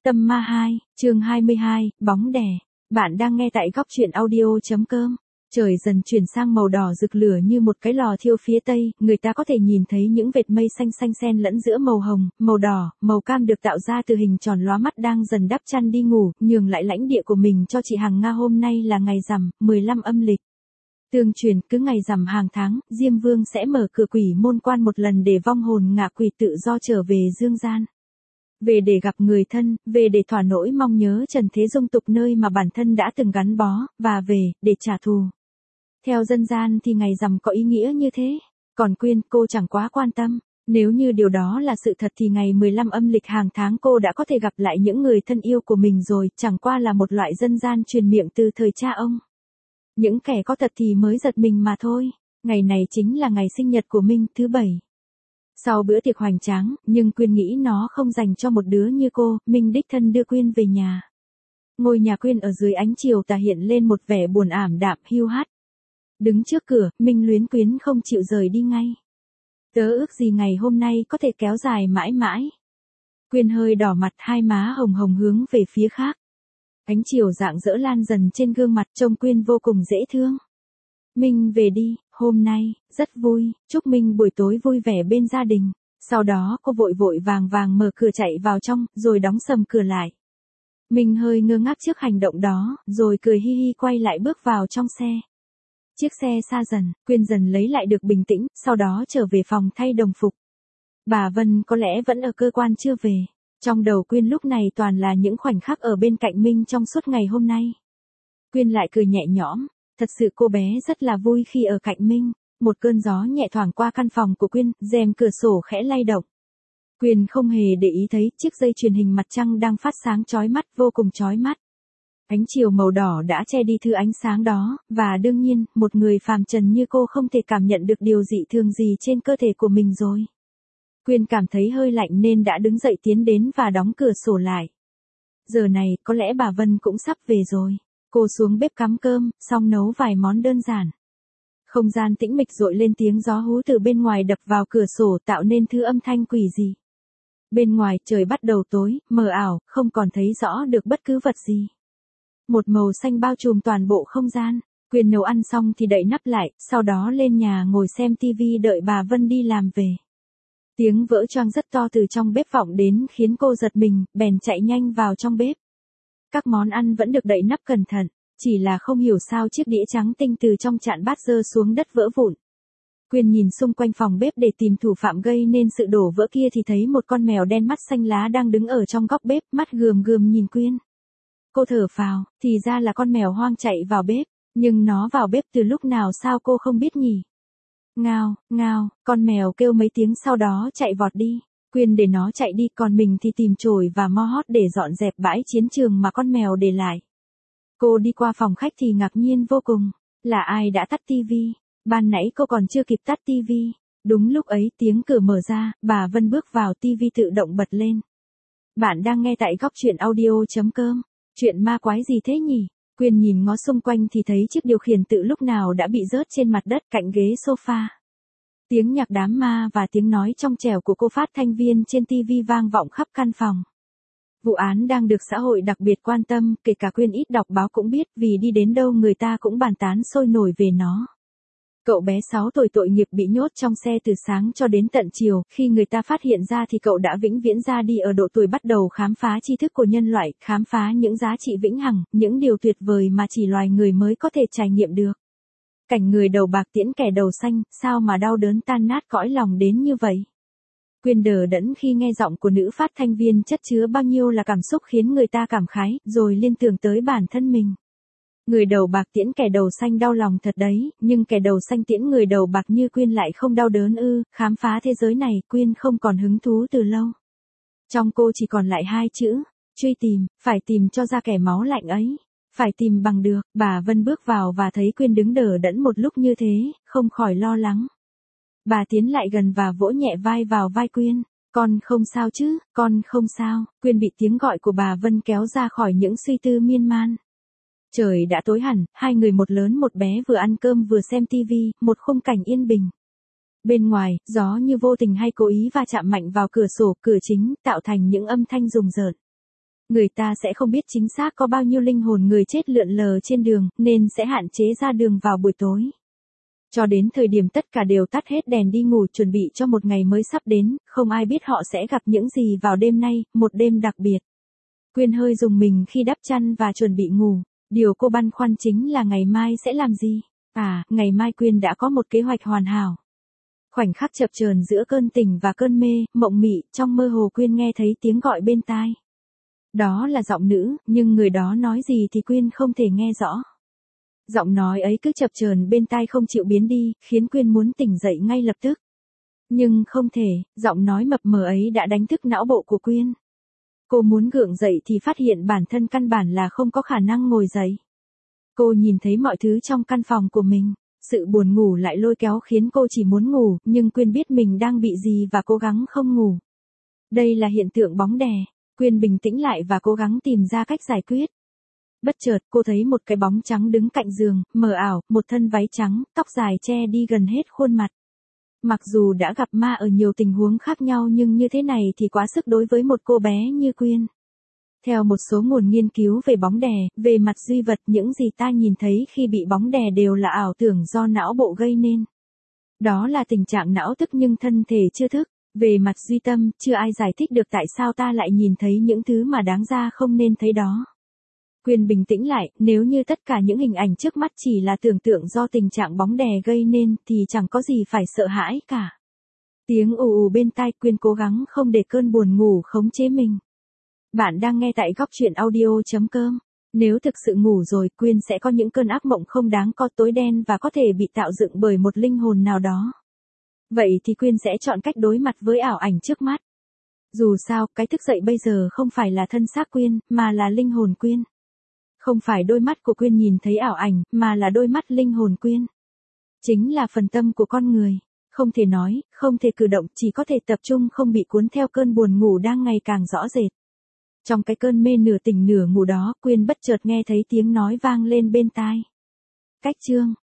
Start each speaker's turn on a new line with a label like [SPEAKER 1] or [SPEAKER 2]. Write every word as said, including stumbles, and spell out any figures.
[SPEAKER 1] Tâm ma hai, chương hai mươi hai, bóng đè. Bạn đang nghe tại góc truyện audio.com. Trời dần chuyển sang màu đỏ rực lửa như một cái lò thiêu phía tây, người ta có thể nhìn thấy những vệt mây xanh xanh xen lẫn giữa màu hồng, màu đỏ, màu cam được tạo ra từ hình tròn lóa mắt đang dần đắp chăn đi ngủ, nhường lại lãnh địa của mình cho chị Hằng Nga. Hôm nay là ngày rằm, mười lăm âm lịch. Tương truyền, cứ ngày rằm hàng tháng, Diêm Vương sẽ mở cửa quỷ môn quan một lần để vong hồn ngạ quỷ tự do trở về dương gian. Về để gặp người thân, về để thỏa nỗi mong nhớ trần thế dung tục nơi mà bản thân đã từng gắn bó, và về, để trả thù. Theo dân gian thì ngày rằm có ý nghĩa như thế. Còn Quyên, cô chẳng quá quan tâm. Nếu như điều đó là sự thật thì ngày mười lăm âm lịch hàng tháng cô đã có thể gặp lại những người thân yêu của mình rồi, chẳng qua là một loại dân gian truyền miệng từ thời cha ông. Những kẻ có tật thì mới giật mình mà thôi. Ngày này chính là ngày sinh nhật của Minh, thứ bảy. Sau bữa tiệc hoành tráng, nhưng Quyên nghĩ nó không dành cho một đứa như cô, Minh đích thân đưa Quyên về nhà. Ngôi nhà Quyên ở dưới ánh chiều tà hiện lên một vẻ buồn ảm đạm hiu hắt. Đứng trước cửa, Minh luyến quyến không chịu rời đi ngay. Tớ ước gì ngày hôm nay có thể kéo dài mãi mãi. Quyên hơi đỏ mặt, hai má hồng hồng hướng về phía khác. Ánh chiều rạng rỡ lan dần trên gương mặt, trông Quyên vô cùng dễ thương. Minh về đi, hôm nay, rất vui, chúc Minh buổi tối vui vẻ bên gia đình. Sau đó cô vội vội vàng vàng mở cửa chạy vào trong, rồi đóng sầm cửa lại. Minh hơi ngơ ngác trước hành động đó, rồi cười hi hi quay lại bước vào trong xe. Chiếc xe xa dần, Quyên dần lấy lại được bình tĩnh, sau đó trở về phòng thay đồng phục. Bà Vân có lẽ vẫn ở cơ quan chưa về. Trong đầu Quyên lúc này toàn là những khoảnh khắc ở bên cạnh Minh trong suốt ngày hôm nay. Quyên lại cười nhẹ nhõm. Thật sự cô bé rất là vui khi ở cạnh Minh. Một cơn gió nhẹ thoảng qua căn phòng của Quyên, rèm cửa sổ khẽ lay động. Quyên không hề để ý thấy chiếc dây truyền hình mặt trăng đang phát sáng chói mắt, vô cùng chói mắt. Ánh chiều màu đỏ đã che đi thứ ánh sáng đó, và đương nhiên, một người phàm trần như cô không thể cảm nhận được điều dị thường gì trên cơ thể của mình rồi. Quyên cảm thấy hơi lạnh nên đã đứng dậy tiến đến và đóng cửa sổ lại. Giờ này, có lẽ bà Vân cũng sắp về rồi. Cô xuống bếp cắm cơm, xong nấu vài món đơn giản. Không gian tĩnh mịch rội lên, tiếng gió hú từ bên ngoài đập vào cửa sổ tạo nên thứ âm thanh quỷ dị. Bên ngoài trời bắt đầu tối, mờ ảo, không còn thấy rõ được bất cứ vật gì. Một màu xanh bao trùm toàn bộ không gian. Quyên nấu ăn xong thì đậy nắp lại, sau đó lên nhà ngồi xem tivi đợi bà Vân đi làm về. Tiếng vỡ choang rất to từ trong bếp vọng đến khiến cô giật mình, bèn chạy nhanh vào trong bếp. Các món ăn vẫn được đậy nắp cẩn thận, chỉ là không hiểu sao chiếc đĩa trắng tinh từ trong chạn bát rơi xuống đất vỡ vụn. Quyên nhìn xung quanh phòng bếp để tìm thủ phạm gây nên sự đổ vỡ kia thì thấy một con mèo đen mắt xanh lá đang đứng ở trong góc bếp, mắt gườm gườm nhìn Quyên. Cô thở phào, thì ra là con mèo hoang chạy vào bếp, nhưng nó vào bếp từ lúc nào sao cô không biết nhỉ? Ngao, ngao, con mèo kêu mấy tiếng sau đó chạy vọt đi. Quyên để nó chạy đi, còn mình thì tìm chổi và mo hót để dọn dẹp bãi chiến trường mà con mèo để lại. Cô đi qua phòng khách thì ngạc nhiên vô cùng, là ai đã tắt tivi? Ban nãy cô còn chưa kịp tắt tivi. Đúng lúc ấy tiếng cửa mở ra, bà Vân bước vào, tivi tự động bật lên. Bạn đang nghe tại góc truyện audio.com. Chuyện ma quái gì thế nhỉ? Quyên nhìn ngó xung quanh thì thấy chiếc điều khiển tự lúc nào đã bị rớt trên mặt đất cạnh ghế sofa. Tiếng nhạc đám ma và tiếng nói trong trẻo của cô phát thanh viên trên tivi vang vọng khắp căn phòng. Vụ án đang được xã hội đặc biệt quan tâm, kể cả Quyên ít đọc báo cũng biết, vì đi đến đâu người ta cũng bàn tán sôi nổi về nó. Cậu bé sáu tuổi tội nghiệp bị nhốt trong xe từ sáng cho đến tận chiều, khi người ta phát hiện ra thì cậu đã vĩnh viễn ra đi ở độ tuổi bắt đầu khám phá tri thức của nhân loại, khám phá những giá trị vĩnh hằng, những điều tuyệt vời mà chỉ loài người mới có thể trải nghiệm được. Cảnh người đầu bạc tiễn kẻ đầu xanh, sao mà đau đớn tan nát cõi lòng đến như vậy? Quyên đờ đẫn khi nghe giọng của nữ phát thanh viên chất chứa bao nhiêu là cảm xúc khiến người ta cảm khái, rồi liên tưởng tới bản thân mình. Người đầu bạc tiễn kẻ đầu xanh đau lòng thật đấy, nhưng kẻ đầu xanh tiễn người đầu bạc như Quyên lại không đau đớn ư? Khám phá thế giới này, Quyên không còn hứng thú từ lâu. Trong cô chỉ còn lại hai chữ, truy tìm, phải tìm cho ra kẻ máu lạnh ấy. Phải tìm bằng được. Bà Vân bước vào và thấy Quyên đứng đờ đẫn một lúc như thế, không khỏi lo lắng. Bà tiến lại gần và vỗ nhẹ vai vào vai Quyên. Con không sao chứ, con không sao. Quyên bị tiếng gọi của bà Vân kéo ra khỏi những suy tư miên man. Trời đã tối hẳn, hai người một lớn một bé vừa ăn cơm vừa xem tivi, một khung cảnh yên bình. Bên ngoài, gió như vô tình hay cố ý va chạm mạnh vào cửa sổ, cửa chính, tạo thành những âm thanh rùng rợn. Người ta sẽ không biết chính xác có bao nhiêu linh hồn người chết lượn lờ trên đường, nên sẽ hạn chế ra đường vào buổi tối. Cho đến thời điểm tất cả đều tắt hết đèn đi ngủ chuẩn bị cho một ngày mới sắp đến, không ai biết họ sẽ gặp những gì vào đêm nay, một đêm đặc biệt. Quyên hơi rùng mình khi đắp chăn và chuẩn bị ngủ. Điều cô băn khoăn chính là ngày mai sẽ làm gì? À, ngày mai Quyên đã có một kế hoạch hoàn hảo. Khoảnh khắc chập chờn giữa cơn tỉnh và cơn mê, mộng mị, trong mơ hồ Quyên nghe thấy tiếng gọi bên tai. Đó là giọng nữ, nhưng người đó nói gì thì Quyên không thể nghe rõ. Giọng nói ấy cứ chập chờn bên tai không chịu biến đi, khiến Quyên muốn tỉnh dậy ngay lập tức. Nhưng không thể, giọng nói mập mờ ấy đã đánh thức não bộ của Quyên. Cô muốn gượng dậy thì phát hiện bản thân căn bản là không có khả năng ngồi dậy. Cô nhìn thấy mọi thứ trong căn phòng của mình. Sự buồn ngủ lại lôi kéo khiến cô chỉ muốn ngủ, nhưng Quyên biết mình đang bị gì và cố gắng không ngủ. Đây là hiện tượng bóng đè. Quyên bình tĩnh lại và cố gắng tìm ra cách giải quyết. Bất chợt cô thấy một cái bóng trắng đứng cạnh giường, mờ ảo, một thân váy trắng, tóc dài che đi gần hết khuôn mặt. Mặc dù đã gặp ma ở nhiều tình huống khác nhau nhưng như thế này thì quá sức đối với một cô bé như Quyên. Theo một số nguồn nghiên cứu về bóng đè, về mặt duy vật những gì ta nhìn thấy khi bị bóng đè đều là ảo tưởng do não bộ gây nên. Đó là tình trạng não thức nhưng thân thể chưa thức. Về mặt duy tâm, chưa ai giải thích được tại sao ta lại nhìn thấy những thứ mà đáng ra không nên thấy đó. Quyên bình tĩnh lại, nếu như tất cả những hình ảnh trước mắt chỉ là tưởng tượng do tình trạng bóng đè gây nên thì chẳng có gì phải sợ hãi cả. Tiếng ù ù bên tai Quyên cố gắng không để cơn buồn ngủ khống chế mình. Bạn đang nghe tại góc truyện audio chấm com. Nếu thực sự ngủ rồi Quyên sẽ có những cơn ác mộng không đáng có, tối đen và có thể bị tạo dựng bởi một linh hồn nào đó. Vậy thì Quyên sẽ chọn cách đối mặt với ảo ảnh trước mắt. Dù sao, cái thức dậy bây giờ không phải là thân xác Quyên, mà là linh hồn Quyên. Không phải đôi mắt của Quyên nhìn thấy ảo ảnh, mà là đôi mắt linh hồn Quyên. Chính là phần tâm của con người. Không thể nói, không thể cử động, chỉ có thể tập trung không bị cuốn theo cơn buồn ngủ đang ngày càng rõ rệt. Trong cái cơn mê nửa tỉnh nửa ngủ đó, Quyên bất chợt nghe thấy tiếng nói vang lên bên tai. Cách chương